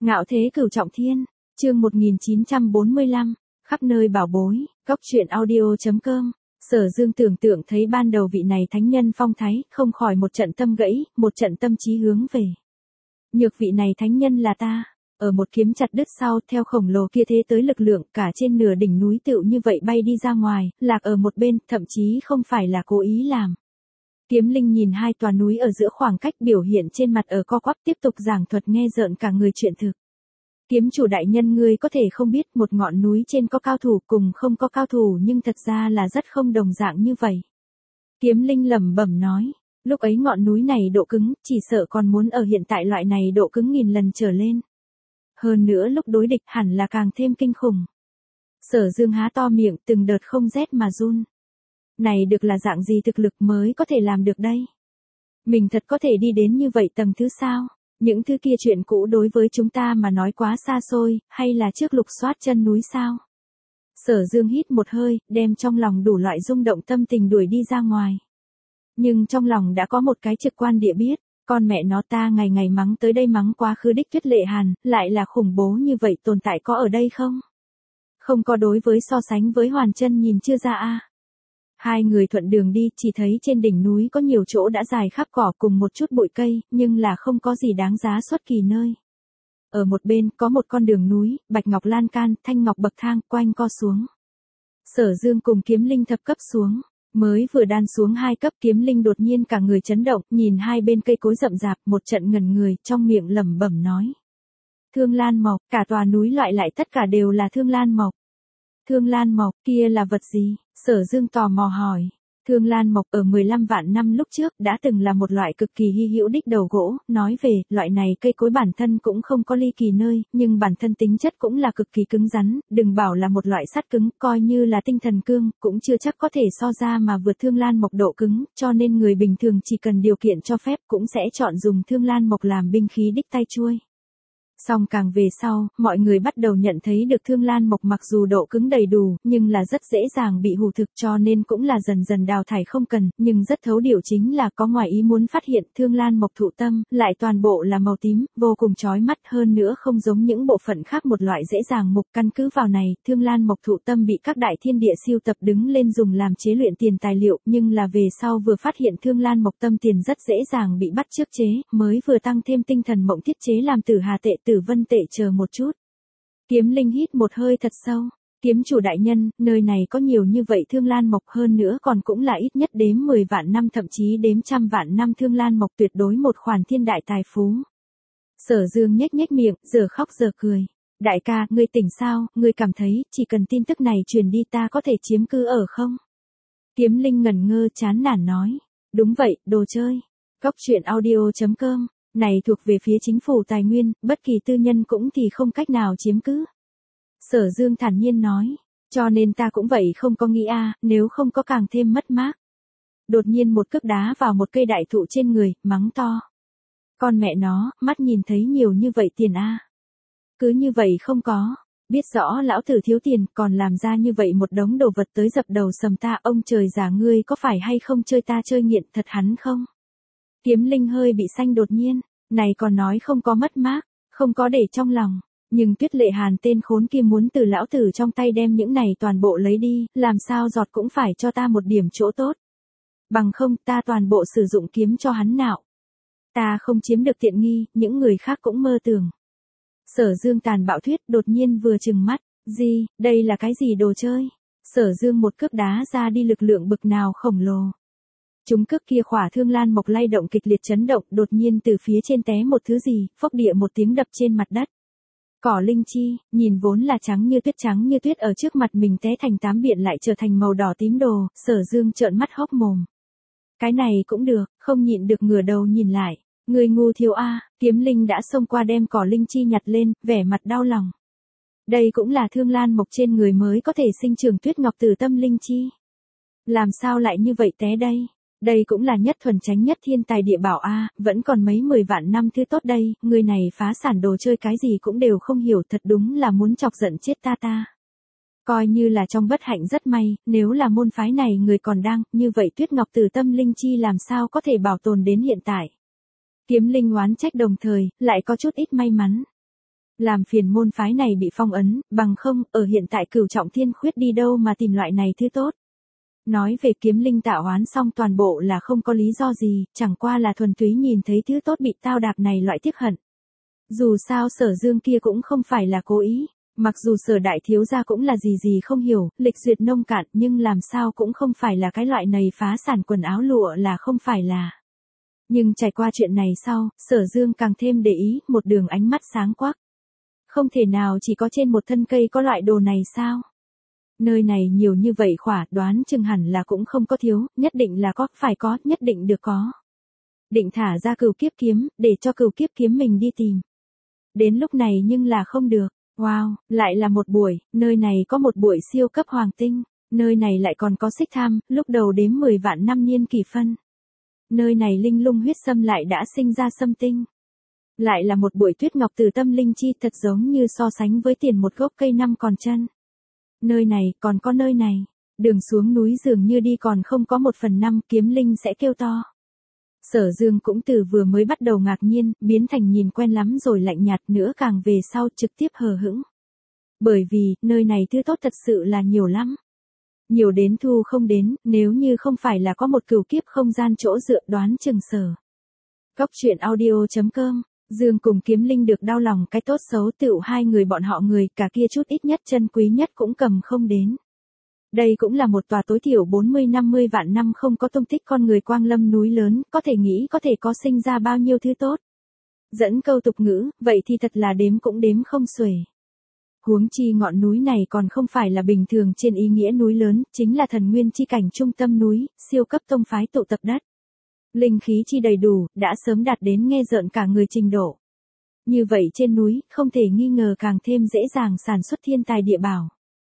Ngạo thế cửu trọng thiên, chương 1945, khắp nơi bảo bối, góc truyện audio.com. Sở Dương tưởng tượng thấy ban đầu vị này thánh nhân phong thái, không khỏi một trận tâm gãy, một trận tâm trí hướng về. Nhược vị này thánh nhân là ta, ở một kiếm chặt đứt sau, theo khổng lồ kia thế tới lực lượng, cả trên nửa đỉnh núi tựu như vậy bay đi ra ngoài, lạc ở một bên, thậm chí không phải là cố ý làm. Kiếm Linh nhìn hai tòa núi ở giữa khoảng cách biểu hiện trên mặt ở co quắp tiếp tục giảng thuật nghe rợn cả người chuyện thực. Kiếm chủ đại nhân ngươi có thể không biết một ngọn núi trên có cao thủ cùng không có cao thủ nhưng thật ra là rất không đồng dạng như vậy. Kiếm Linh lẩm bẩm nói, lúc ấy ngọn núi này độ cứng chỉ sợ còn muốn ở hiện tại loại này độ cứng 1000 lần trở lên. Hơn nữa lúc đối địch hẳn là càng thêm kinh khủng. Sở Dương há to miệng từng đợt không rét mà run. Này được là dạng gì thực lực mới có thể làm được đây? Mình thật có thể đi đến như vậy tầng thứ sao? Những thứ kia chuyện cũ đối với chúng ta mà nói quá xa xôi, hay là trước lục soát chân núi sao? Sở Dương hít một hơi, đem trong lòng đủ loại rung động tâm tình đuổi đi ra ngoài. Nhưng trong lòng đã có một cái trực quan địa biết, con mẹ nó ta ngày ngày mắng tới đây mắng quá khứ đích Tuyết Lệ Hàn, lại là khủng bố như vậy tồn tại có ở đây không? Không có đối với so sánh với Hoàn Chân nhìn chưa ra a. Hai người thuận đường đi, chỉ thấy trên đỉnh núi có nhiều chỗ đã dài khắp cỏ cùng một chút bụi cây, nhưng là không có gì đáng giá xuất kỳ nơi. Ở một bên có một con đường núi, bạch ngọc lan can, thanh ngọc bậc thang, quanh co xuống. Sở Dương cùng Kiếm Linh thập cấp xuống, mới vừa đan xuống 2 cấp Kiếm Linh đột nhiên cả người chấn động, nhìn hai bên cây cối rậm rạp, một trận ngẩn người, trong miệng lẩm bẩm nói. Thương Lan Mộc, cả tòa núi loại lại tất cả đều là Thương Lan Mộc. Thương Lan Mộc, kia là vật gì? Sở Dương tò mò hỏi. Thương Lan Mộc ở 15 vạn năm lúc trước đã từng là một loại cực kỳ hy hữu đích đầu gỗ, nói về, loại này cây cối bản thân cũng không có ly kỳ nơi, nhưng bản thân tính chất cũng là cực kỳ cứng rắn, đừng bảo là một loại sắt cứng, coi như là tinh thần cương, cũng chưa chắc có thể so ra mà vượt Thương Lan Mộc độ cứng, cho nên người bình thường chỉ cần điều kiện cho phép cũng sẽ chọn dùng Thương Lan Mộc làm binh khí đích tay chuôi. Song càng về sau, mọi người bắt đầu nhận thấy được Thương Lan Mộc mặc dù độ cứng đầy đủ, nhưng là rất dễ dàng bị hủ thực cho nên cũng là dần dần đào thải không cần, nhưng rất thấu điều chính là có ngoài ý muốn phát hiện Thương Lan Mộc thụ tâm, lại toàn bộ là màu tím, vô cùng chói mắt hơn nữa không giống những bộ phận khác một loại dễ dàng mục căn cứ vào này, Thương Lan Mộc thụ tâm bị các đại thiên địa siêu tập đứng lên dùng làm chế luyện tiền tài liệu, nhưng là về sau vừa phát hiện Thương Lan Mộc tâm tiền rất dễ dàng bị bắt chước chế, mới vừa tăng thêm tinh thần mộng thiết chế làm Tử Hà tệ Tử Vân tệ chờ một chút. Kiếm Linh hít một hơi thật sâu. Kiếm chủ đại nhân, nơi này có nhiều như vậy Thương Lan Mộc hơn nữa còn cũng là ít nhất đếm 10 vạn năm thậm chí đếm trăm vạn năm Thương Lan Mộc tuyệt đối một khoản thiên đại tài phú. Sở Dương nhếch nhếch miệng, giờ khóc giờ cười. Đại ca, ngươi tỉnh sao, ngươi cảm thấy, chỉ cần tin tức này truyền đi ta có thể chiếm cư ở không? Kiếm Linh ngẩn ngơ chán nản nói. Đúng vậy, đồ chơi. Góc truyện audio.com. Này thuộc về phía chính phủ tài nguyên, bất kỳ tư nhân cũng thì không cách nào chiếm cứ. Sở Dương thản nhiên nói, cho nên ta cũng vậy không có nghĩ nếu không có càng thêm mất mát. Đột nhiên một cước đá vào một cây đại thụ trên người, mắng to. Con mẹ nó, mắt nhìn thấy nhiều như vậy tiền Cứ như vậy không có, biết rõ lão tử thiếu tiền còn làm ra như vậy một đống đồ vật tới dập đầu sầm ta, ông trời già ngươi có phải hay không chơi ta chơi nghiện thật hắn không? Kiếm Linh hơi bị xanh đột nhiên, này còn nói không có mất mát, không có để trong lòng, nhưng Tuyết Lệ Hàn tên khốn kia muốn từ lão tử trong tay đem những này toàn bộ lấy đi, làm sao giọt cũng phải cho ta một điểm chỗ tốt. Bằng không ta toàn bộ sử dụng kiếm cho hắn nạo. Ta không chiếm được tiện nghi, những người khác cũng mơ tưởng. Sở Dương tàn bạo thuyết đột nhiên vừa trừng mắt, gì, đây là cái gì đồ chơi? Sở Dương một cước đá ra đi lực lượng bực nào khổng lồ. Chúng cước kia khỏa Thương Lan Mộc lay động kịch liệt chấn động, đột nhiên từ phía trên té một thứ gì, phốc địa một tiếng đập trên mặt đất. Cỏ linh chi, nhìn vốn là trắng như tuyết ở trước mặt mình té thành tám biện lại trở thành màu đỏ tím đồ, Sở Dương trợn mắt hốc mồm. Cái này cũng được, không nhịn được ngửa đầu nhìn lại. Người ngu thiếu Kiếm Linh đã xông qua đem cỏ linh chi nhặt lên, vẻ mặt đau lòng. Đây cũng là Thương Lan Mộc trên người mới có thể sinh trưởng tuyết ngọc từ tâm linh chi. Làm sao lại như vậy té đây? Đây cũng là nhất thuần chánh nhất thiên tài địa bảo vẫn còn mấy 10 vạn năm thứ tốt đây, người này phá sản đồ chơi cái gì cũng đều không hiểu, thật đúng là muốn chọc giận chết ta. Coi như là trong bất hạnh rất may, nếu là môn phái này người còn đang, như vậy tuyết ngọc từ tâm linh chi làm sao có thể bảo tồn đến hiện tại. Kiếm Linh oán trách đồng thời, lại có chút ít may mắn. Làm phiền môn phái này bị phong ấn, bằng không, ở hiện tại Cửu Trọng Thiên Khuyết đi đâu mà tìm loại này thứ tốt. Nói về kiếm linh tạo oán xong toàn bộ là không có lý do gì, chẳng qua là thuần túy nhìn thấy thứ tốt bị tao đạp này loại tiếc hận. Dù sao Sở Dương kia cũng không phải là cố ý, mặc dù Sở đại thiếu gia cũng là gì không hiểu, lịch duyệt nông cạn, nhưng làm sao cũng không phải là cái loại này phá sản quần áo lụa là không phải là. Nhưng trải qua chuyện này sau, Sở Dương càng thêm để ý, một đường ánh mắt sáng quắc. Không thể nào chỉ có trên một thân cây có loại đồ này sao? Nơi này nhiều như vậy khỏa, đoán chừng hẳn là cũng không có thiếu, nhất định là có, phải có, nhất định được có. Định thả ra Cửu Kiếp Kiếm, để cho Cửu Kiếp Kiếm mình đi tìm. Đến lúc này nhưng là không được. Wow, lại là một buổi, nơi này có một buổi siêu cấp hoàng tinh, nơi này lại còn có xích tham, lúc đầu đếm 10 vạn năm niên kỷ phân. Nơi này linh lung huyết sâm lại đã sinh ra sâm tinh. Lại là một buổi tuyết ngọc từ tâm linh chi, thật giống như so sánh với tiền một gốc cây năm còn chân. Nơi này, còn có nơi này, đường xuống núi dường như đi còn không có 1/5, kiếm linh sẽ kêu to. Sở Dương cũng từ vừa mới bắt đầu ngạc nhiên, biến thành nhìn quen lắm rồi lạnh nhạt nữa, càng về sau trực tiếp hờ hững. Bởi vì, nơi này thứ tốt thật sự là nhiều lắm. Nhiều đến thu không đến, nếu như không phải là có một cửu kiếp không gian chỗ dựa, đoán chừng Sở. Góc truyện audio.com, Dương cùng kiếm linh được đau lòng cái tốt xấu tựu hai người bọn họ người, cả kia chút ít nhất chân quý nhất cũng cầm không đến. Đây cũng là một tòa tối thiểu 40-50 vạn năm không có tung tích con người quang lâm núi lớn, có thể nghĩ có thể có sinh ra bao nhiêu thứ tốt. Dẫn câu tục ngữ, vậy thì thật là đếm cũng đếm không xuể. Huống chi ngọn núi này còn không phải là bình thường trên ý nghĩa núi lớn, chính là thần nguyên chi cảnh trung tâm núi, siêu cấp tông phái tụ tập đất. Linh khí chi đầy đủ, đã sớm đạt đến nghe rợn cả người trình độ. Như vậy trên núi, không thể nghi ngờ càng thêm dễ dàng sản xuất thiên tài địa bảo.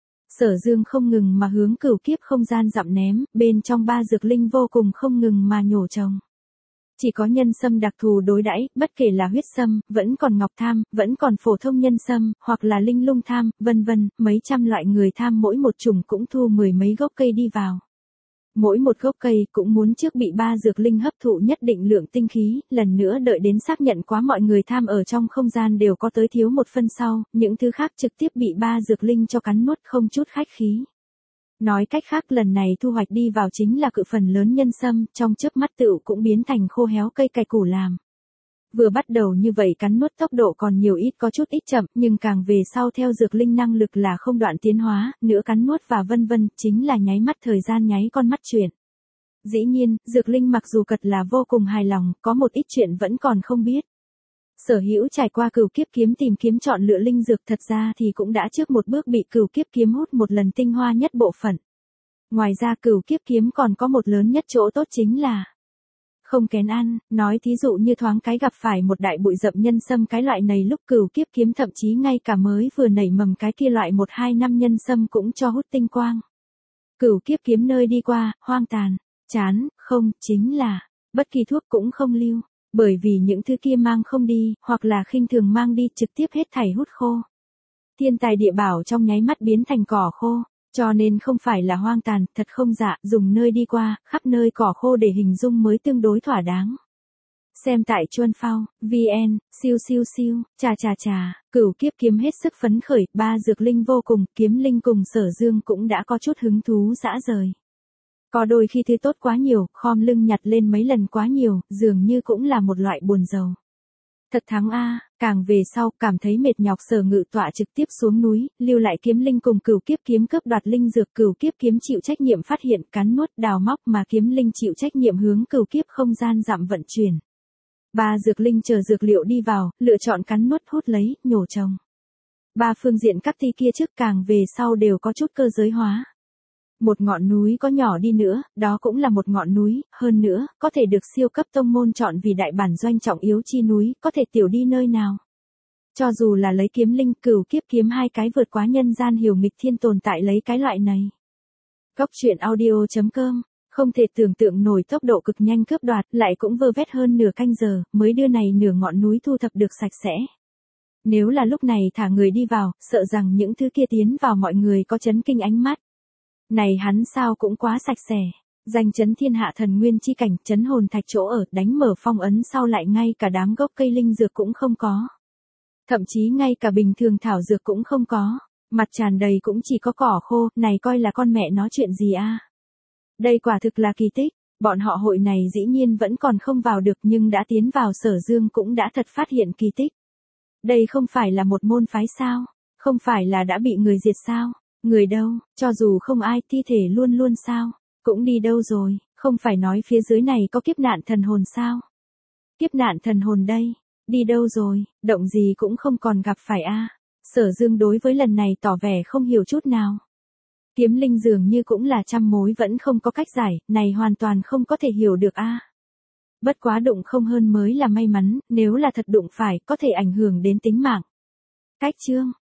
Sở Dương không ngừng mà hướng Cửu Kiếp không gian dặm ném, bên trong 3 dược linh vô cùng không ngừng mà nhổ trồng. Chỉ có nhân sâm đặc thù đối đãi, bất kể là huyết sâm, vẫn còn ngọc tham, vẫn còn phổ thông nhân sâm, hoặc là linh lung tham, vân vân, mấy trăm loại người tham mỗi một chủng cũng thu 10 mấy gốc cây đi vào. Mỗi một gốc cây cũng muốn trước bị 3 dược linh hấp thụ nhất định lượng tinh khí, lần nữa đợi đến xác nhận quá mọi người tham ở trong không gian đều có tới thiếu một phân sau, những thứ khác trực tiếp bị 3 dược linh cho cắn nuốt không chút khách khí. Nói cách khác lần này thu hoạch đi vào chính là cự phần lớn nhân sâm, trong chớp mắt tựu cũng biến thành khô héo cây cày củ làm. Vừa bắt đầu như vậy cắn nuốt tốc độ còn nhiều ít có chút ít chậm, nhưng càng về sau theo dược linh năng lực là không đoạn tiến hóa, nữa cắn nuốt và vân vân, chính là nháy mắt thời gian nháy con mắt chuyển. Dĩ nhiên, dược linh mặc dù cật là vô cùng hài lòng, có một ít chuyện vẫn còn không biết. Sở Hữu trải qua Cửu Kiếp Kiếm tìm kiếm chọn lựa linh dược, thật ra thì cũng đã trước một bước bị Cửu Kiếp Kiếm hút một lần tinh hoa nhất bộ phận. Ngoài ra Cửu Kiếp Kiếm còn có một lớn nhất chỗ tốt chính là không kén ăn, nói thí dụ như thoáng cái gặp phải một đại bụi rậm nhân sâm cái loại này lúc Cửu Kiếp Kiếm thậm chí ngay cả mới vừa nảy mầm cái kia loại 1-2 năm nhân sâm cũng cho hút tinh quang. Cửu Kiếp Kiếm nơi đi qua, hoang tàn, chán, không, chính là bất kỳ thuốc cũng không lưu, bởi vì những thứ kia mang không đi, hoặc là khinh thường mang đi trực tiếp hết thảy hút khô. Thiên tài địa bảo trong nháy mắt biến thành cỏ khô. Cho nên không phải là hoang tàn, thật không dạ, dùng nơi đi qua, khắp nơi cỏ khô để hình dung mới tương đối thỏa đáng. Xem tại Chuân Phao, VN, siêu, chà, Cửu Kiếp Kiếm hết sức phấn khởi, 3 dược linh vô cùng, kiếm linh cùng Sở Dương cũng đã có chút hứng thú dã rời. Có đôi khi thứ tốt quá nhiều, khom lưng nhặt lên mấy lần quá nhiều, dường như cũng là một loại buồn rầu. Thật thắng a, càng về sau, cảm thấy mệt nhọc Sở Ngự Tọa trực tiếp xuống núi, lưu lại kiếm linh cùng Cửu Kiếp Kiếm cướp đoạt linh dược, Cửu Kiếp Kiếm chịu trách nhiệm phát hiện, cắn nuốt, đào móc, mà kiếm linh chịu trách nhiệm hướng Cửu Kiếp không gian dặm vận chuyển. 3 dược linh chờ dược liệu đi vào, lựa chọn cắn nuốt, hút lấy, nhổ trồng. 3 phương diện các thi kia trước càng về sau đều có chút cơ giới hóa. Một ngọn núi có nhỏ đi nữa, đó cũng là một ngọn núi, hơn nữa, có thể được siêu cấp tông môn chọn vì đại bản doanh trọng yếu chi núi, có thể tiểu đi nơi nào. Cho dù là lấy kiếm linh, Cửu Kiếp Kiếm hai cái vượt quá nhân gian hiểu nghịch thiên tồn tại lấy cái loại này. Góc truyện audio.com, không thể tưởng tượng nổi tốc độ cực nhanh cướp đoạt, lại cũng vơ vét hơn nửa canh giờ, mới đưa này nửa ngọn núi thu thập được sạch sẽ. Nếu là lúc này thả người đi vào, sợ rằng những thứ kia tiến vào mọi người có chấn kinh ánh mắt. Này hắn sao cũng quá sạch sẽ, danh chấn thiên hạ thần nguyên chi cảnh, chấn hồn thạch chỗ ở, đánh mở phong ấn sau lại ngay cả đám gốc cây linh dược cũng không có. Thậm chí ngay cả bình thường thảo dược cũng không có, mặt tràn đầy cũng chỉ có cỏ khô, này coi là con mẹ nói chuyện gì a? Đây quả thực là kỳ tích, bọn họ hội này dĩ nhiên vẫn còn không vào được nhưng đã tiến vào Sở Dương cũng đã thật phát hiện kỳ tích. Đây không phải là một môn phái sao? Không phải là đã bị người diệt sao? Người đâu, cho dù không ai, thi thể luôn luôn sao? Cũng đi đâu rồi, không phải nói phía dưới này có kiếp nạn thần hồn sao? Kiếp nạn thần hồn đây, đi đâu rồi, động gì cũng không còn gặp phải a. Sở Dương đối với lần này tỏ vẻ không hiểu chút nào. Kiếm linh dường như cũng là trăm mối vẫn không có cách giải, này hoàn toàn không có thể hiểu được a. Bất quá đụng không hơn mới là may mắn, nếu là thật đụng phải có thể ảnh hưởng đến tính mạng. Cách chương